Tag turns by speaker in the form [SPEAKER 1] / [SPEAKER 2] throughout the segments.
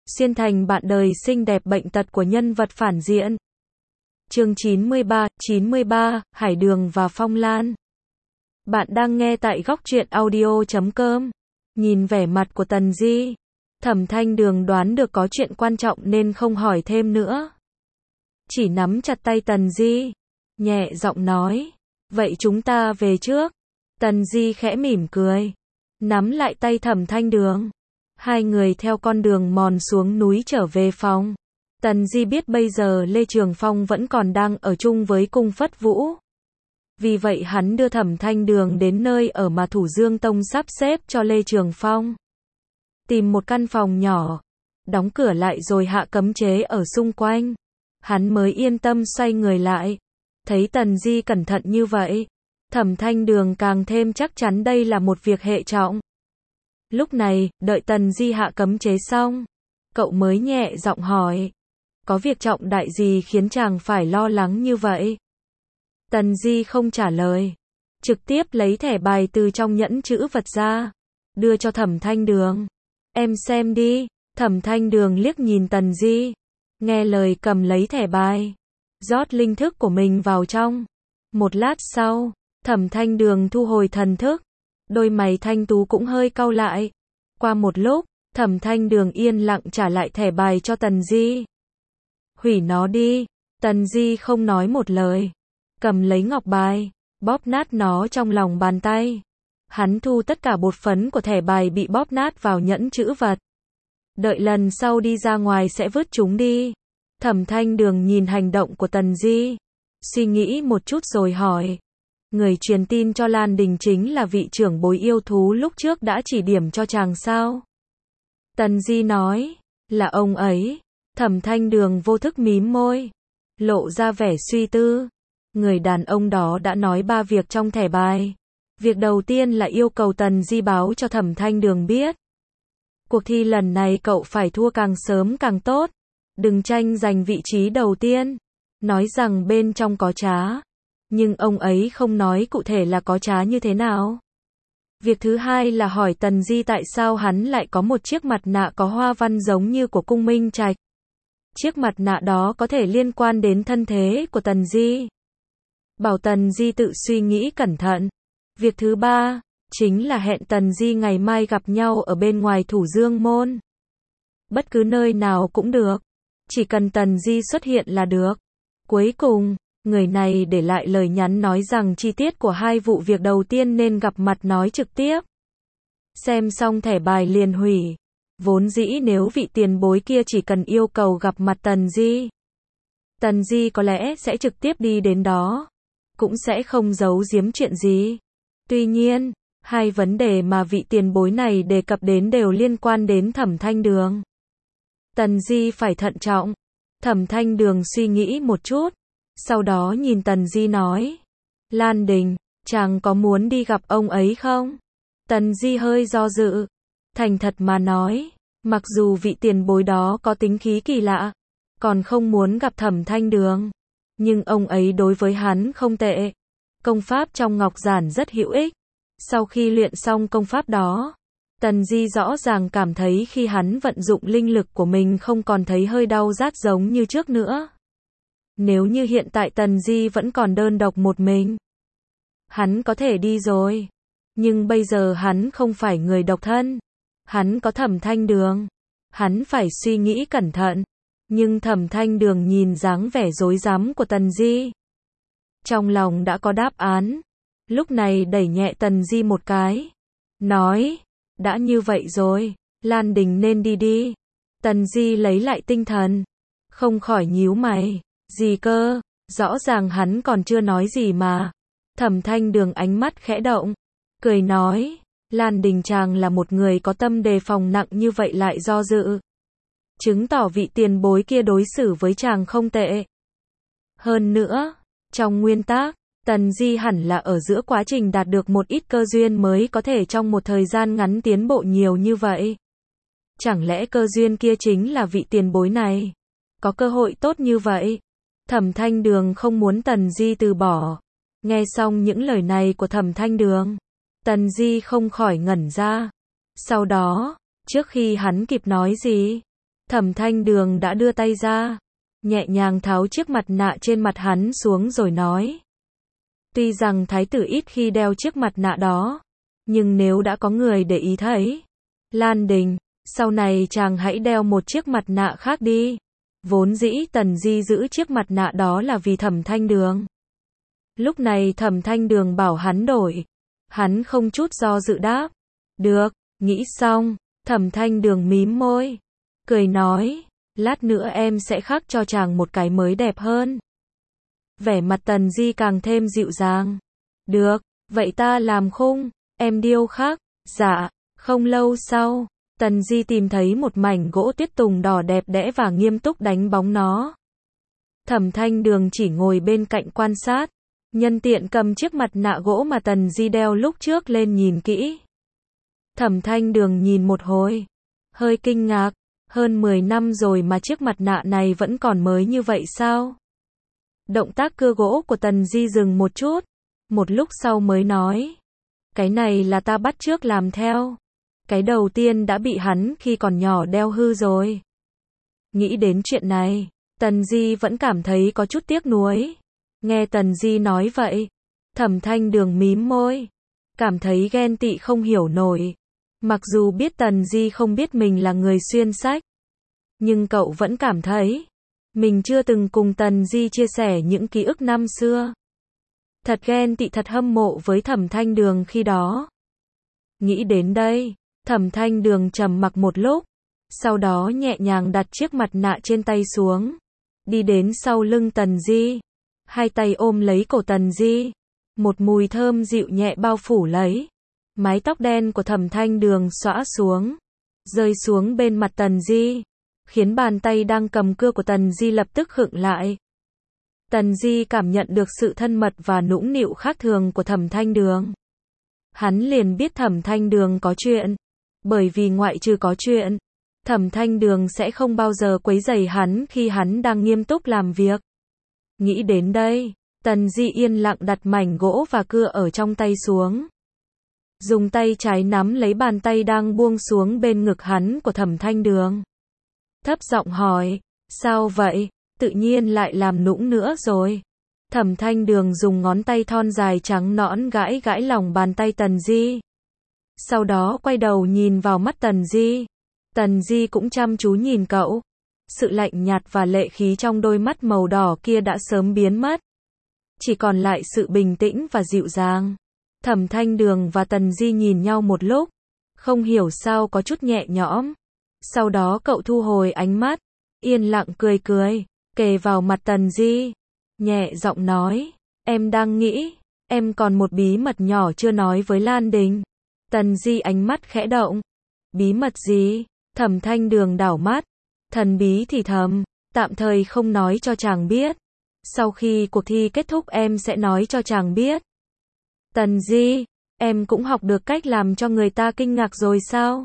[SPEAKER 1] xuyên thành bạn đời xinh đẹp bệnh tật của nhân vật phản diện. Chương 93, Hải Đường và Phong Lan. Bạn đang nghe tại góc truyện audio.com. Nhìn vẻ mặt của Tần Di, Thẩm Thanh Đường đoán được có chuyện quan trọng nên không hỏi thêm nữa. Chỉ nắm chặt tay Tần Di, nhẹ giọng nói, vậy chúng ta về trước. Tần Di khẽ mỉm cười, nắm lại tay Thẩm Thanh Đường. Hai người theo con đường mòn xuống núi trở về phòng. Tần Di biết bây giờ Lê Trường Phong vẫn còn đang ở chung với cung Phất Vũ. Vì vậy hắn đưa Thẩm Thanh Đường đến nơi ở mà Thủ Dương Tông sắp xếp cho Lê Trường Phong. Tìm một căn phòng nhỏ, đóng cửa lại rồi hạ cấm chế ở xung quanh. Hắn mới yên tâm xoay người lại. Thấy Tần Di cẩn thận như vậy, Thẩm Thanh Đường càng thêm chắc chắn đây là một việc hệ trọng. Lúc này, đợi Tần Di hạ cấm chế xong, cậu mới nhẹ giọng hỏi, có việc trọng đại gì khiến chàng phải lo lắng như vậy? Tần Di không trả lời, trực tiếp lấy thẻ bài từ trong nhẫn chữ vật ra, đưa cho Thẩm Thanh Đường. Em xem đi. Thẩm Thanh Đường liếc nhìn Tần Di, nghe lời cầm lấy thẻ bài, rót linh thức của mình vào trong. Một lát sau, Thẩm Thanh Đường thu hồi thần thức, đôi mày thanh tú cũng hơi cau lại. Qua một lúc, Thẩm Thanh Đường yên lặng trả lại thẻ bài cho Tần Di. Hủy nó đi. Tần Di không nói một lời, cầm lấy ngọc bài, bóp nát nó trong lòng bàn tay. Hắn thu tất cả bột phấn của thẻ bài bị bóp nát vào nhẫn chữ vật. Đợi lần sau đi ra ngoài sẽ vứt chúng đi. Thẩm Thanh Đường nhìn hành động của Tần Di, suy nghĩ một chút rồi hỏi, người truyền tin cho Lan Đình chính là vị trưởng bối yêu thú lúc trước đã chỉ điểm cho chàng sao? Tần Di nói, là ông ấy. Thẩm Thanh Đường vô thức mím môi, lộ ra vẻ suy tư. Người đàn ông đó đã nói 3 việc trong thẻ bài. Việc đầu tiên là yêu cầu Tần Di báo cho Thẩm Thanh Đường biết. Cuộc thi lần này cậu phải thua càng sớm càng tốt. Đừng tranh giành vị trí đầu tiên. Nói rằng bên trong có trá. Nhưng ông ấy không nói cụ thể là có trá như thế nào. Việc thứ hai là hỏi Tần Di tại sao hắn lại có một chiếc mặt nạ có hoa văn giống như của cung Minh Trạch. Chiếc mặt nạ đó có thể liên quan đến thân thế của Tần Di. Bảo Tần Di tự suy nghĩ cẩn thận. Việc thứ ba, chính là hẹn Tần Di ngày mai gặp nhau ở bên ngoài Thủ Dương Môn. Bất cứ nơi nào cũng được. Chỉ cần Tần Di xuất hiện là được. Cuối cùng, người này để lại lời nhắn nói rằng chi tiết của 2 vụ việc đầu tiên nên gặp mặt nói trực tiếp. Xem xong thẻ bài liền hủy. Vốn dĩ nếu vị tiền bối kia chỉ cần yêu cầu gặp mặt Tần Di có lẽ sẽ trực tiếp đi đến đó. Cũng sẽ không giấu giếm chuyện gì. Tuy nhiên, 2 vấn đề mà vị tiền bối này đề cập đến đều liên quan đến Thẩm Thanh Đường. Tần Di phải thận trọng. Thẩm Thanh Đường suy nghĩ một chút, sau đó nhìn Tần Di nói, Lan Đình, chàng có muốn đi gặp ông ấy không? Tần Di hơi do dự, thành thật mà nói, mặc dù vị tiền bối đó có tính khí kỳ lạ, còn không muốn gặp Thẩm Thanh Đường, nhưng ông ấy đối với hắn không tệ. Công pháp trong ngọc giản rất hữu ích. Sau khi luyện xong công pháp đó, Tần Di rõ ràng cảm thấy khi hắn vận dụng linh lực của mình không còn thấy hơi đau rát giống như trước nữa. Nếu như hiện tại Tần Di vẫn còn đơn độc một mình, hắn có thể đi rồi. Nhưng bây giờ hắn không phải người độc thân. Hắn có Thẩm Thanh Đường. Hắn phải suy nghĩ cẩn thận. Nhưng Thẩm Thanh Đường nhìn dáng vẻ rối rắm của Tần Di, trong lòng đã có đáp án. Lúc này đẩy nhẹ Tần Di một cái, nói, đã như vậy rồi, Lan Đình nên đi đi. Tần Di lấy lại tinh thần, không khỏi nhíu mày, gì cơ, rõ ràng hắn còn chưa nói gì mà. Thẩm Thanh Đường ánh mắt khẽ động, cười nói, Lan Đình chàng là một người có tâm đề phòng nặng như vậy lại do dự. Chứng tỏ vị tiền bối kia đối xử với chàng không tệ. Hơn nữa, trong nguyên tắc, Tần Di hẳn là ở giữa quá trình đạt được một ít cơ duyên mới có thể trong một thời gian ngắn tiến bộ nhiều như vậy. Chẳng lẽ cơ duyên kia chính là vị tiền bối này? Có cơ hội tốt như vậy? Thẩm Thanh Đường không muốn Tần Di từ bỏ. Nghe xong những lời này của Thẩm Thanh Đường, Tần Di không khỏi ngẩn ra. Sau đó, trước khi hắn kịp nói gì, Thẩm Thanh Đường đã đưa tay ra, nhẹ nhàng tháo chiếc mặt nạ trên mặt hắn xuống rồi nói. Tuy rằng thái tử ít khi đeo chiếc mặt nạ đó, nhưng nếu đã có người để ý thấy, Lan Đình, sau này chàng hãy đeo một chiếc mặt nạ khác đi. Vốn dĩ Tần Di giữ chiếc mặt nạ đó là vì Thẩm Thanh Đường. Lúc này Thẩm Thanh Đường bảo hắn đổi, hắn không chút do dự đáp. Được, nghĩ xong, Thẩm Thanh Đường mím môi, cười nói, lát nữa em sẽ khắc cho chàng một cái mới đẹp hơn. Vẻ mặt Tần Di càng thêm dịu dàng. Được, vậy ta làm khung, em điêu khắc. Dạ. Không lâu sau, Tần Di tìm thấy một mảnh gỗ tuyết tùng đỏ đẹp đẽ và nghiêm túc đánh bóng nó. Thẩm Thanh Đường chỉ ngồi bên cạnh quan sát, nhân tiện cầm chiếc mặt nạ gỗ mà Tần Di đeo lúc trước lên nhìn kỹ. Thẩm Thanh Đường nhìn một hồi, hơi kinh ngạc, hơn 10 năm rồi mà chiếc mặt nạ này vẫn còn mới như vậy sao? Động tác cưa gỗ của Tần Di dừng một chút, một lúc sau mới nói. Cái này là ta bắt chước làm theo. Cái đầu tiên đã bị hắn khi còn nhỏ đeo hư rồi. Nghĩ đến chuyện này, Tần Di vẫn cảm thấy có chút tiếc nuối. Nghe Tần Di nói vậy, Thẩm Thanh Đường mím môi, cảm thấy ghen tị không hiểu nổi. Mặc dù biết Tần Di không biết mình là người xuyên sách, nhưng cậu vẫn cảm thấy mình chưa từng cùng Tần Di chia sẻ những ký ức năm xưa. Thật ghen tị, thật hâm mộ với Thẩm Thanh Đường khi đó. Nghĩ đến đây, Thẩm Thanh Đường trầm mặc một lúc, sau đó nhẹ nhàng đặt chiếc mặt nạ trên tay xuống, đi đến sau lưng Tần Di, hai tay ôm lấy cổ Tần Di, một mùi thơm dịu nhẹ bao phủ lấy. Mái tóc đen của Thẩm Thanh Đường xõa xuống, rơi xuống bên mặt Tần Di, khiến bàn tay đang cầm cưa của Tần Di lập tức khựng lại. Tần Di cảm nhận được sự thân mật và nũng nịu khác thường của Thẩm Thanh Đường. Hắn liền biết Thẩm Thanh Đường có chuyện, bởi vì ngoại trừ có chuyện, Thẩm Thanh Đường sẽ không bao giờ quấy rầy hắn khi hắn đang nghiêm túc làm việc. Nghĩ đến đây, Tần Di yên lặng đặt mảnh gỗ và cưa ở trong tay xuống. Dùng tay trái nắm lấy bàn tay đang buông xuống bên ngực hắn của Thẩm Thanh Đường. Thấp giọng hỏi, sao vậy, tự nhiên lại làm nũng nữa rồi. Thẩm Thanh Đường dùng ngón tay thon dài trắng nõn gãi gãi lòng bàn tay Tần Di. Sau đó quay đầu nhìn vào mắt Tần Di. Tần Di cũng chăm chú nhìn cậu. Sự lạnh nhạt và lệ khí trong đôi mắt màu đỏ kia đã sớm biến mất. Chỉ còn lại sự bình tĩnh và dịu dàng. Thẩm Thanh Đường và Tần Di nhìn nhau một lúc, không hiểu sao có chút nhẹ nhõm. Sau đó cậu thu hồi ánh mắt, yên lặng cười cười, kề vào mặt Tần Di, nhẹ giọng nói, em đang nghĩ, em còn một bí mật nhỏ chưa nói với Lan Đình. Tần Di ánh mắt khẽ động. Bí mật gì? Thẩm Thanh Đường đảo mắt, thần bí thì thầm, tạm thời không nói cho chàng biết. Sau khi cuộc thi kết thúc em sẽ nói cho chàng biết. Tần Di, em cũng học được cách làm cho người ta kinh ngạc rồi sao?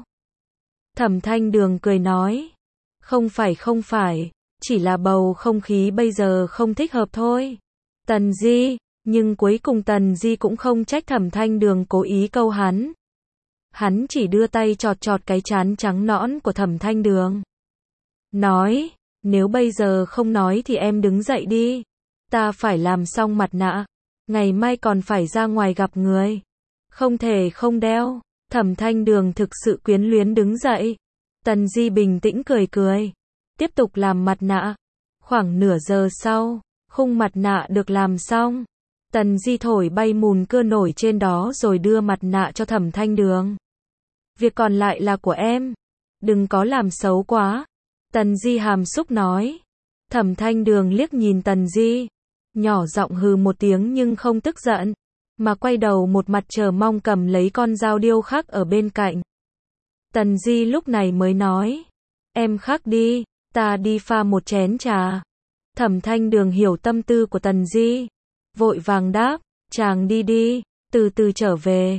[SPEAKER 1] Thẩm Thanh Đường cười nói, không phải, chỉ là bầu không khí bây giờ không thích hợp thôi. Tần Di, nhưng cuối cùng Tần Di cũng không trách Thẩm Thanh Đường cố ý câu hắn. Hắn chỉ đưa tay chọt chọt cái trán trắng nõn của Thẩm Thanh Đường. Nói, nếu bây giờ không nói thì em đứng dậy đi. Ta phải làm xong mặt nạ. Ngày mai còn phải ra ngoài gặp người. Không thể không đeo. Thẩm Thanh Đường thực sự quyến luyến đứng dậy. Tần Di bình tĩnh cười cười. Tiếp tục làm mặt nạ. Khoảng nửa giờ sau, khung mặt nạ được làm xong. Tần Di thổi bay mùn cưa nổi trên đó rồi đưa mặt nạ cho Thẩm Thanh Đường. Việc còn lại là của em. Đừng có làm xấu quá. Tần Di hàm xúc nói. Thẩm Thanh Đường liếc nhìn Tần Di, nhỏ giọng hừ một tiếng nhưng không tức giận, mà quay đầu một mặt chờ mong cầm lấy con dao điêu khắc ở bên cạnh. Tần Di lúc này mới nói, em khắc đi, ta đi pha một chén trà. Thẩm Thanh Đường hiểu tâm tư của Tần Di, vội vàng đáp, chàng đi đi, từ từ trở về.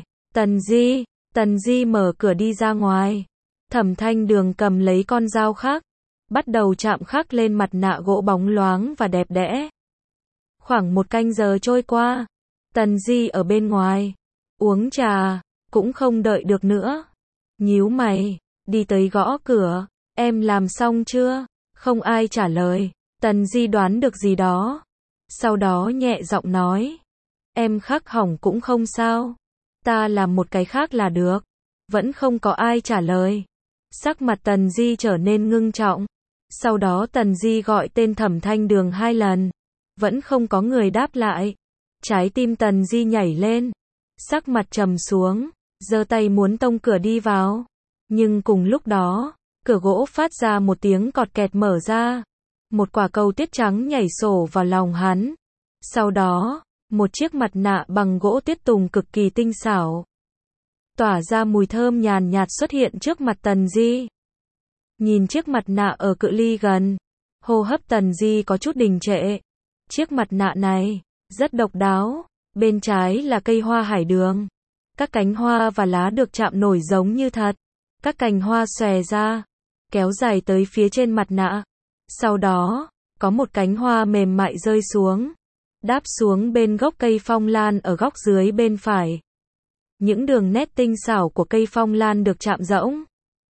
[SPEAKER 1] Tần Di mở cửa đi ra ngoài. Thẩm Thanh Đường cầm lấy con dao khắc, bắt đầu chạm khắc lên mặt nạ gỗ bóng loáng và đẹp đẽ. Khoảng 1 canh giờ trôi qua, Tần Di ở bên ngoài, uống trà, cũng không đợi được nữa. Nhíu mày, đi tới gõ cửa, Em làm xong chưa? Không ai trả lời. Tần Di đoán được gì đó. Sau đó nhẹ giọng nói. Em khắc hỏng cũng không sao. Ta làm một cái khác là được. Vẫn không có ai trả lời. Sắc mặt Tần Di trở nên ngưng trọng. Sau đó Tần Di gọi tên Thẩm Thanh Đường 2 lần. Vẫn không có người đáp lại. Trái tim Tần Di nhảy lên. Sắc mặt trầm xuống. Giơ tay muốn tông cửa đi vào. Nhưng cùng lúc đó, cửa gỗ phát ra một tiếng cọt kẹt mở ra. Một quả cầu tuyết trắng nhảy sổ vào lòng hắn. Sau đó, một chiếc mặt nạ bằng gỗ tuyết tùng cực kỳ tinh xảo, tỏa ra mùi thơm nhàn nhạt xuất hiện trước mặt Tần Di. Nhìn chiếc mặt nạ ở cự ly gần, hô hấp Tần Di có chút đình trệ. Chiếc mặt nạ này, rất độc đáo. Bên trái là cây hoa hải đường. Các cánh hoa và lá được chạm nổi giống như thật. Các cành hoa xòe ra, kéo dài tới phía trên mặt nạ. Sau đó, có một cánh hoa mềm mại rơi xuống, đáp xuống bên gốc cây phong lan ở góc dưới bên phải. Những đường nét tinh xảo của cây phong lan được chạm rỗng.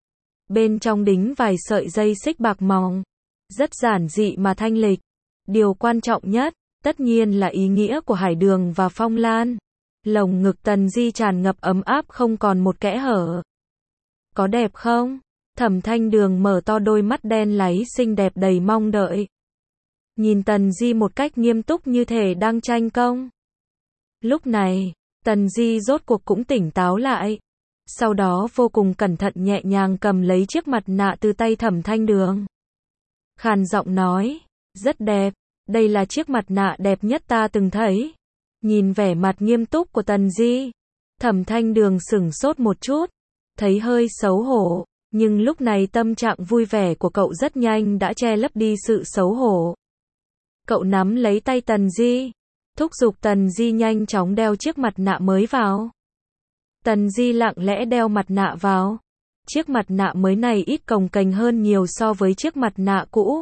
[SPEAKER 1] Bên trong đính vài sợi dây xích bạc mỏng. Rất giản dị mà thanh lịch. Điều quan trọng nhất, tất nhiên là ý nghĩa của hải đường và phong lan. Lồng ngực Tần Di tràn ngập ấm áp không còn một kẽ hở. Có đẹp không? Thẩm Thanh Đường mở to đôi mắt đen láy xinh đẹp đầy mong đợi. Nhìn Tần Di một cách nghiêm túc như thể đang tranh công. Lúc này, Tần Di rốt cuộc cũng tỉnh táo lại. Sau đó vô cùng cẩn thận nhẹ nhàng cầm lấy chiếc mặt nạ từ tay Thẩm Thanh Đường. Khàn giọng nói, rất đẹp, đây là chiếc mặt nạ đẹp nhất ta từng thấy. Nhìn vẻ mặt nghiêm túc của Tần Di, Thẩm Thanh Đường sửng sốt một chút, thấy hơi xấu hổ, nhưng lúc này tâm trạng vui vẻ của cậu rất nhanh đã che lấp đi sự xấu hổ. Cậu nắm lấy tay Tần Di, thúc giục Tần Di nhanh chóng đeo chiếc mặt nạ mới vào. Tần Di lặng lẽ đeo mặt nạ vào. Chiếc mặt nạ mới này ít cồng kềnh hơn nhiều so với chiếc mặt nạ cũ.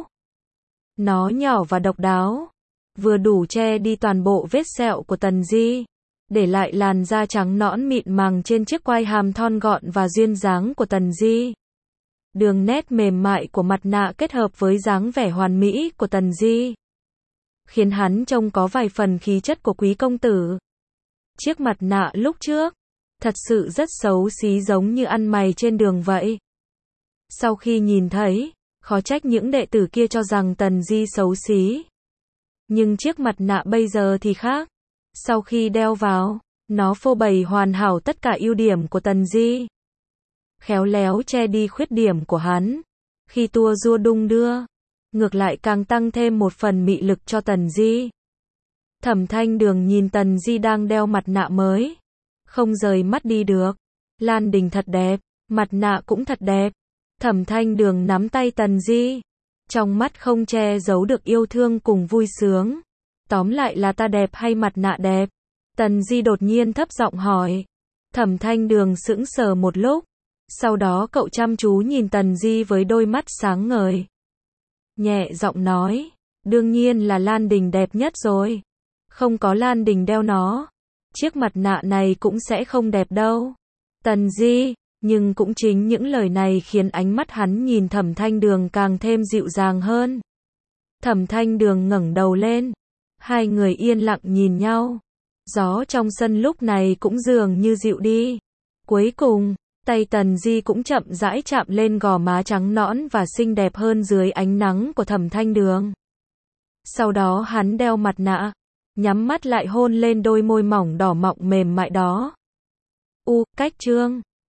[SPEAKER 1] Nó nhỏ và độc đáo, vừa đủ che đi toàn bộ vết sẹo của Tần Di, để lại làn da trắng nõn mịn màng trên chiếc quai hàm thon gọn và duyên dáng của Tần Di. Đường nét mềm mại của mặt nạ kết hợp với dáng vẻ hoàn mỹ của Tần Di, khiến hắn trông có vài phần khí chất của quý công tử. Chiếc mặt nạ lúc trước, thật sự rất xấu xí giống như ăn mày trên đường vậy. Sau khi nhìn thấy, khó trách những đệ tử kia cho rằng Tần Di xấu xí. Nhưng chiếc mặt nạ bây giờ thì khác. Sau khi đeo vào, nó phô bày hoàn hảo tất cả ưu điểm của Tần Di. Khéo léo che đi khuyết điểm của hắn. Khi tua rua đung đưa, ngược lại càng tăng thêm một phần mị lực cho Tần Di. Thẩm Thanh Đường nhìn Tần Di đang đeo mặt nạ mới, không rời mắt đi được. Lan Đình thật đẹp, mặt nạ cũng thật đẹp. Thẩm Thanh Đường nắm tay Tần Di, trong mắt không che giấu được yêu thương cùng vui sướng. Tóm lại là ta đẹp hay mặt nạ đẹp? Tần Di đột nhiên thấp giọng hỏi. Thẩm Thanh Đường sững sờ một lúc. Sau đó cậu chăm chú nhìn Tần Di với đôi mắt sáng ngời. Nhẹ giọng nói, đương nhiên là Lan Đình đẹp nhất rồi. Không có Lan Đình đeo nó, chiếc mặt nạ này cũng sẽ không đẹp đâu. Tần Di, nhưng cũng chính những lời này khiến ánh mắt hắn nhìn Thẩm Thanh Đường càng thêm dịu dàng hơn. Thẩm Thanh Đường ngẩng đầu lên. Hai người yên lặng nhìn nhau. Gió trong sân lúc này cũng dường như dịu đi. Cuối cùng, tay Tần Di cũng chậm rãi chạm lên gò má trắng nõn và xinh đẹp hơn dưới ánh nắng của Thẩm Thanh Đường. Sau đó hắn đeo mặt nạ, nhắm mắt lại hôn lên đôi môi mỏng đỏ mọng mềm mại đó. Cách chương